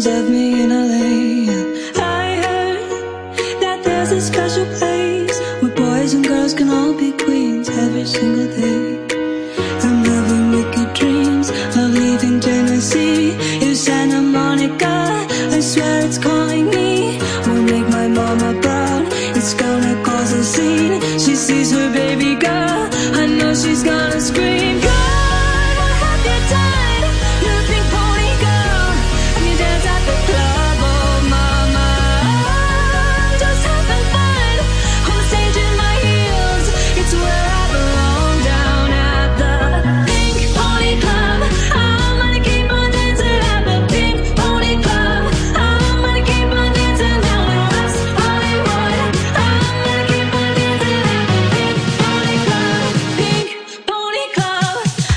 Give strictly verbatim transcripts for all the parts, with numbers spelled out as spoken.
dreams of me in L A. I heard that there's a special place where boys and girls can all be queens every single day. I'm having wicked dreams of leaving Tennessee. If Santa Monica, I swear it's calling me. Will make my mama proud, it's gonna cause a scene. She sees her baby girl, I know she's gonna scream. God, what have you done? You're a pink pony girl, and you dance at the club. Oh mama, I'm just having fun on the stage in my heels. It's where I belong, down at the Pink Pony Club. I'm gonna keep on dancing at the Pink Pony Club. I'm gonna keep on dancing down in West Hollywood. I'm gonna keep on dancing at the Pink Pony Club. Pink Pony Club.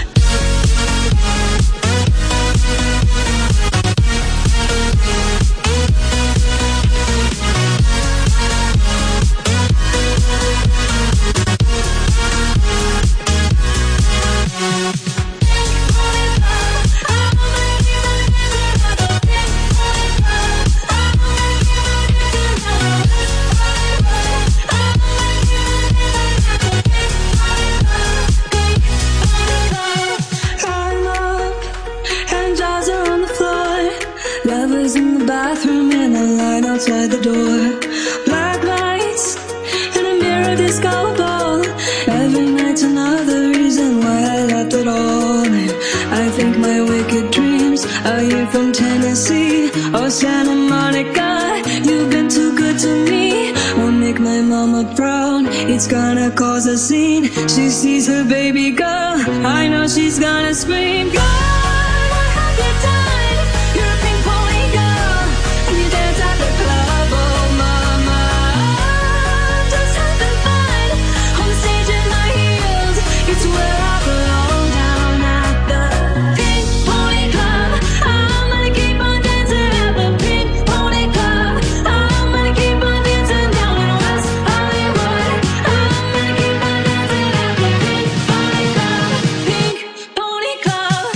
I'm up and jaws are on the floor. Lovers in the bathroom in a line outside the door. Black lights and a mirror disco ball. Every night's another reason why I left it all. And I think my wicked dreams are you from Tennessee or Santa Monica. You've been too good to me. Won't make my mama proud, it's gonna cause a scene. She sees her baby girl, I know she's gonna scream. God, what have you done? You're a pink pony girl, and you dance at the club. Oh mama, I'm just having fun on the stage in my heels. It's where I belong, down at the Pink Pony Club. I'm gonna keep on dancing at the Pink Pony Club. I'm gonna keep on dancing down in West Hollywood. I'm gonna keep on dancing at the Pink Pony Club. Pink Pony Club.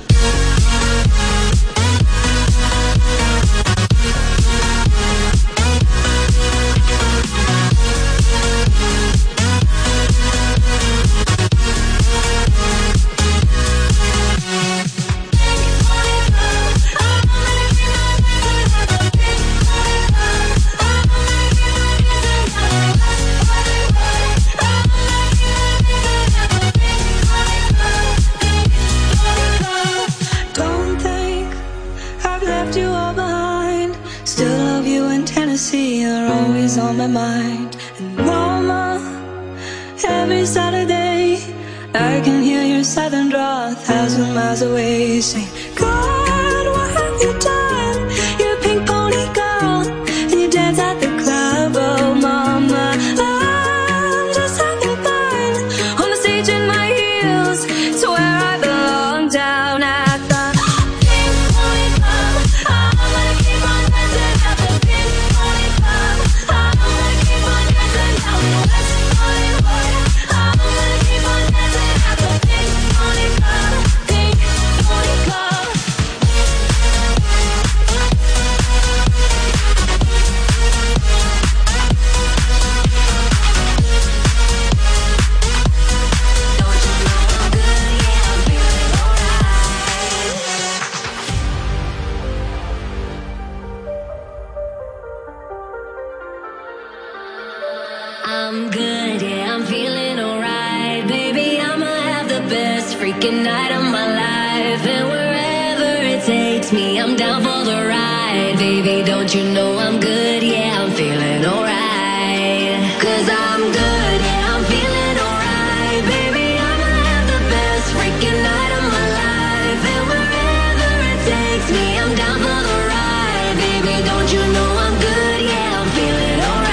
Don't think I've left you all behind. Still love you in Tennessee, you're always on my mind. And mama, every Saturday I can hear your southern drawl a thousand miles away, saying, God, what have you done? You're a pink pony girl, and you dance at the club. Oh mama, I'm just having fun on the stage in my heels. It's where I belong, down at the Pink Pony Club. I'm gonna keep on dancing at the Pink Pony Club. I'm gonna keep on dancing down in West Hollywood. I'm gonna keep on dancing at the Pink Pony Club. Pink Pony Club. I'm good, yeah, I'm feeling alright. Baby, I'ma have the best freaking night of my life. And wherever it takes me, I'm down for the ride. Baby, don't you know I'm good, yeah, I'm feeling alright. Cause I'm good, yeah, I'm feeling alright. Baby, I'ma have the best freaking night of my life. And wherever it takes me, I'm down for the ride. Baby, don't you know I'm good, yeah, I'm feeling alright.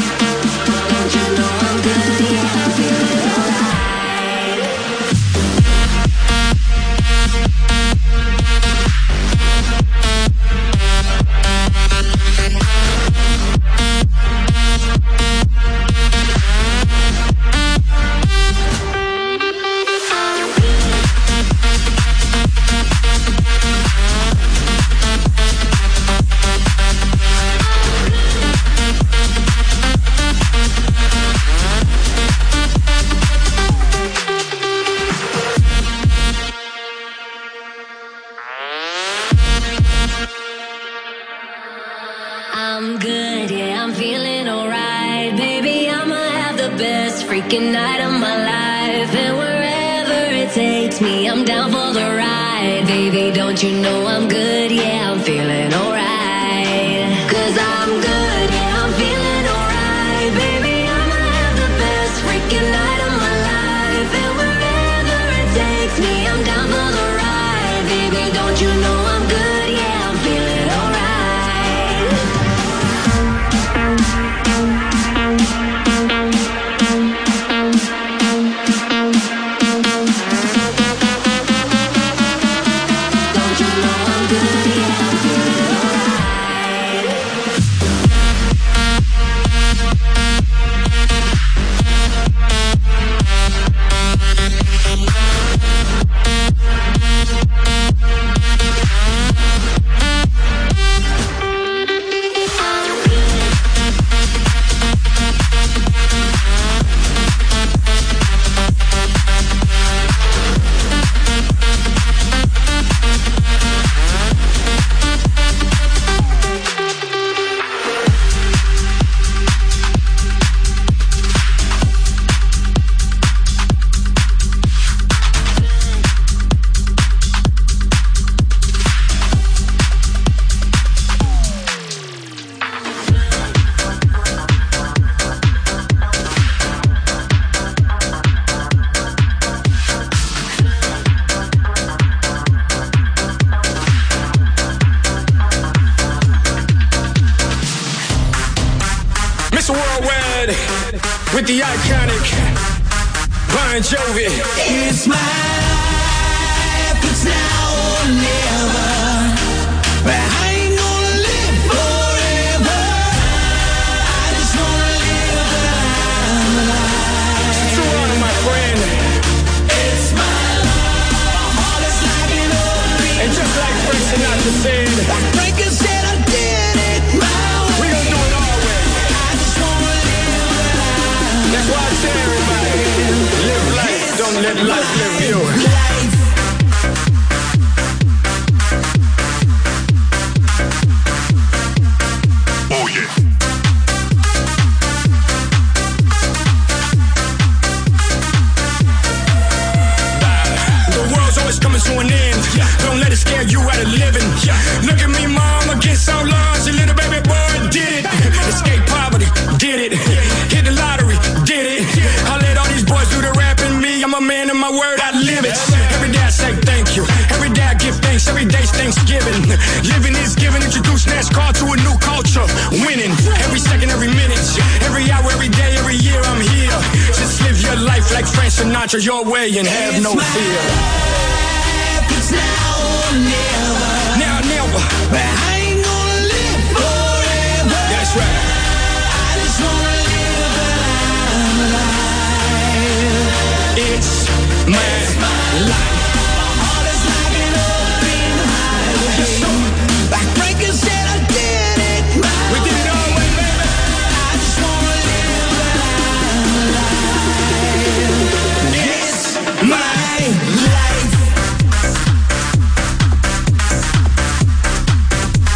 Don't you know I'm good, yeah, I'm feeling alright. freaking night of my life. And wherever it takes me, I'm down for the ride. Baby, don't you know I'm good? Yeah, I'm feeling alright. Cause I'm good, yeah, I'm feeling alright. Baby, I'ma have the best freaking night of my life. And wherever it takes me, I'm down for the ride. Baby, don't you know I'm good? Yeah, I'm feeling alright. With the iconic Bon Jovi. It's my life, it's now or never. But I ain't gonna live forever. I just wanna live that I'm alive. It's too long, my friend. It's my life, my heart is like an open. And just like Frank Sinatra said, like Frank said, I did it my way. We gon' do it our way. I just wanna live that I'm That's why I tell everybody, live life, don't let life live you. life. Oh yeah. The world's always coming to an end. Don't let it scare you out of living. Look at me, mom, against all odds. Your little baby boy did it. Escape poverty, did it. Hit the lottery, did it. I let all these boys do the rapping. Me, I'm a man of my word, I live it. Every day I say thank you. Every day I give thanks. Every day's Thanksgiving. Living is giving. Introduce NASCAR to a new culture. Winning every second, every minute, every hour, every day, every year. I'm here. Just live your life like Frank Sinatra, your way, and have no fear. It's now or never. Now, never. But I ain't gonna live forever. That's right. I just wanna live that I'm alive. It's my, It's my life. My heart is like an open highway. Like Frank said, I did it my We did it all way, baby. I just wanna live that I'm alive. It's my life.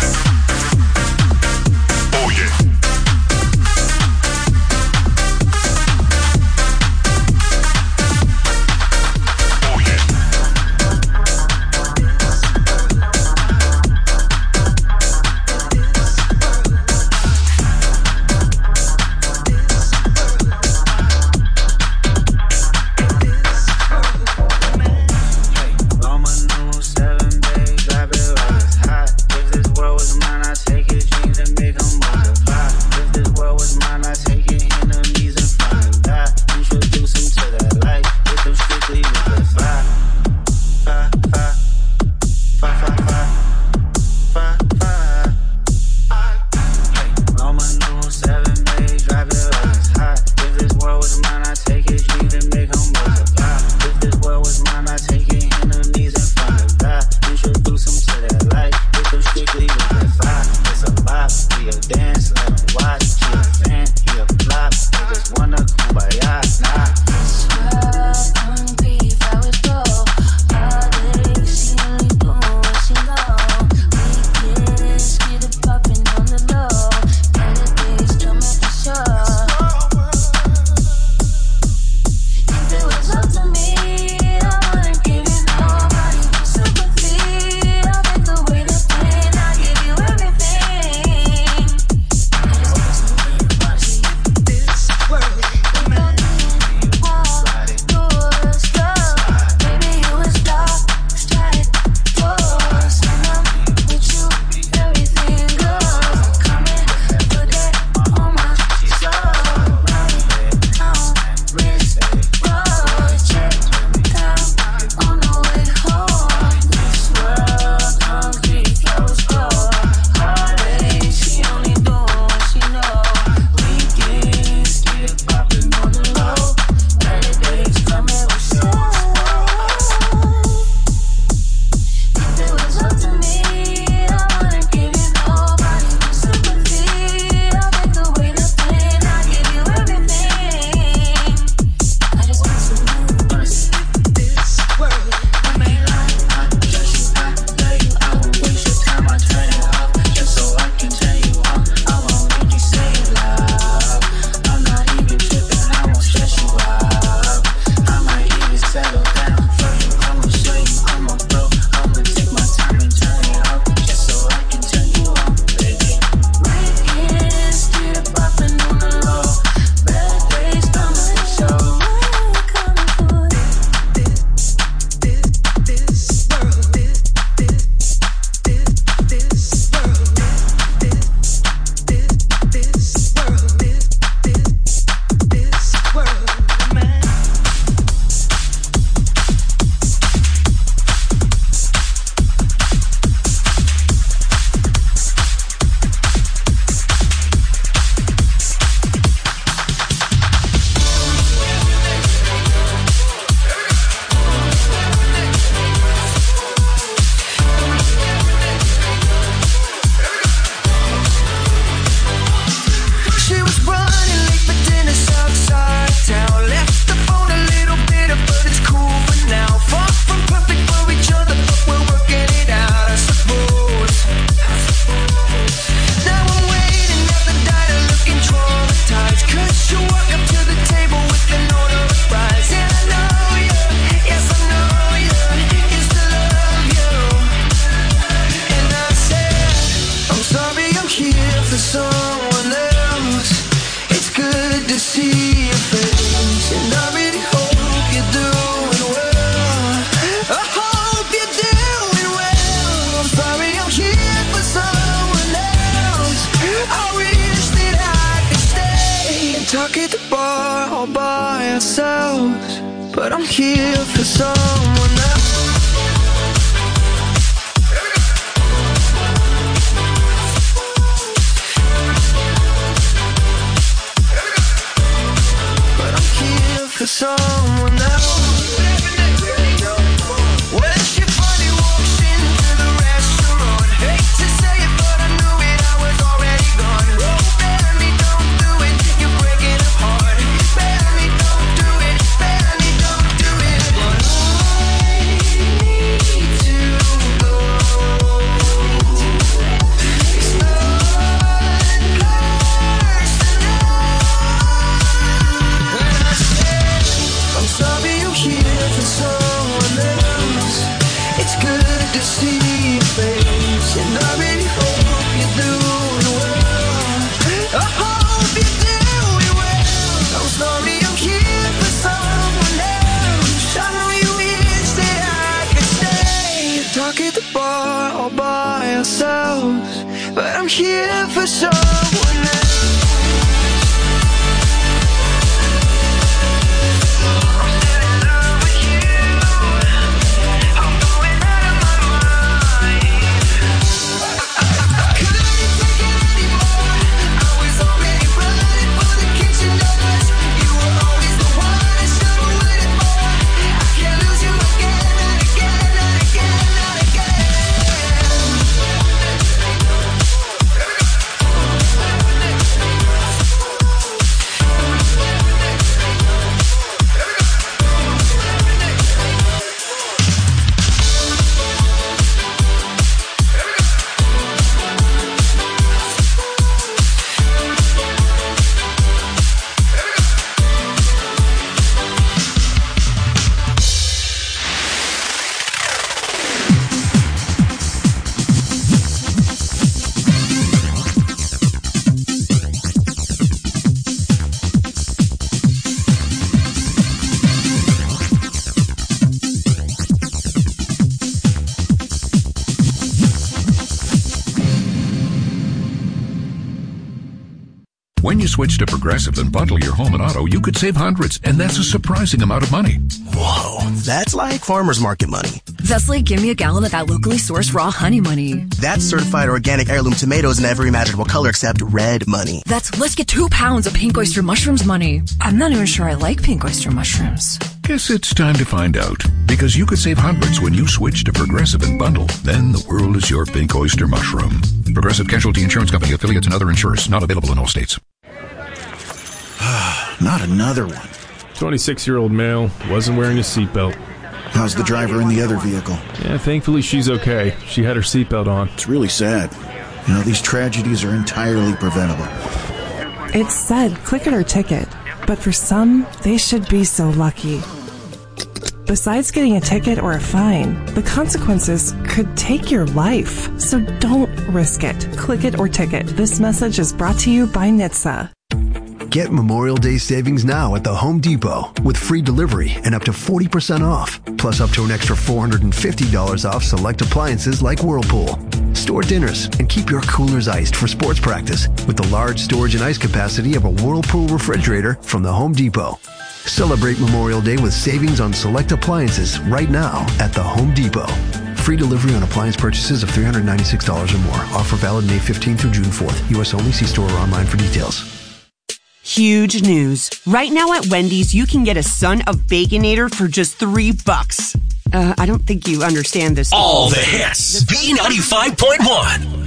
here for someone else. It's good to see your face, and I really hope you're doing well. I hope you're doing well. I'm sorry I'm here for someone else. I wish that I could stay and talk at the bar all by ourselves, but I'm here for someone else. For someone else. When she finally walks into the restaurant, hate to say it, but I knew it, I was already gone. Oh, baby, don't do it, you're breaking apart. Baby, don't do it, baby, don't do it. But I need to go. It's not personal. And I said, I'm sorry you're here for someone else. It's good to see your face, and I really hope you're doing well. I hope you're doing well. I'm sorry I'm here for someone else. I know you wish that I could stay and talk at the bar all by ourselves, but I'm here for someone else. When you switch to Progressive and bundle your home and auto, you could save hundreds, and that's a surprising amount of money. Whoa, that's like farmer's market money. That's like give me a gallon of that locally sourced raw honey money. That's certified organic heirloom tomatoes in every imaginable color except red money. That's let's get two pounds of pink oyster mushrooms money. I'm not even sure I like pink oyster mushrooms. Guess it's time to find out, because you could save hundreds when you switch to Progressive and bundle. Then the world is your pink oyster mushroom. Progressive Casualty Insurance Company, affiliates, and other insurers. Not available in all states. Not another one. twenty-six-year-old male, wasn't wearing a seatbelt. How's the driver in the other vehicle? Yeah, thankfully she's okay. She had her seatbelt on. It's really sad. You know, these tragedies are entirely preventable. It said click it or ticket, but for some, they should be so lucky. Besides getting a ticket or a fine, the consequences could take your life. So don't risk it. Click it or ticket. This message is brought to you by N H T S A. Get Memorial Day savings now at the Home Depot with free delivery and up to forty percent off, plus up to an extra four hundred fifty dollars off select appliances like Whirlpool. Store dinners and keep your coolers iced for sports practice with the large storage and ice capacity of a Whirlpool refrigerator from the Home Depot. Celebrate Memorial Day with savings on select appliances right now at the Home Depot. Free delivery on appliance purchases of three hundred ninety-six dollars or more. Offer valid May fifteenth through June fourth. U S only. See store or online for details. Huge news. Right now at Wendy's, you can get a Son of Baconator for just three bucks. Uh, I don't think you understand this. All the hits. B ninety-five point one.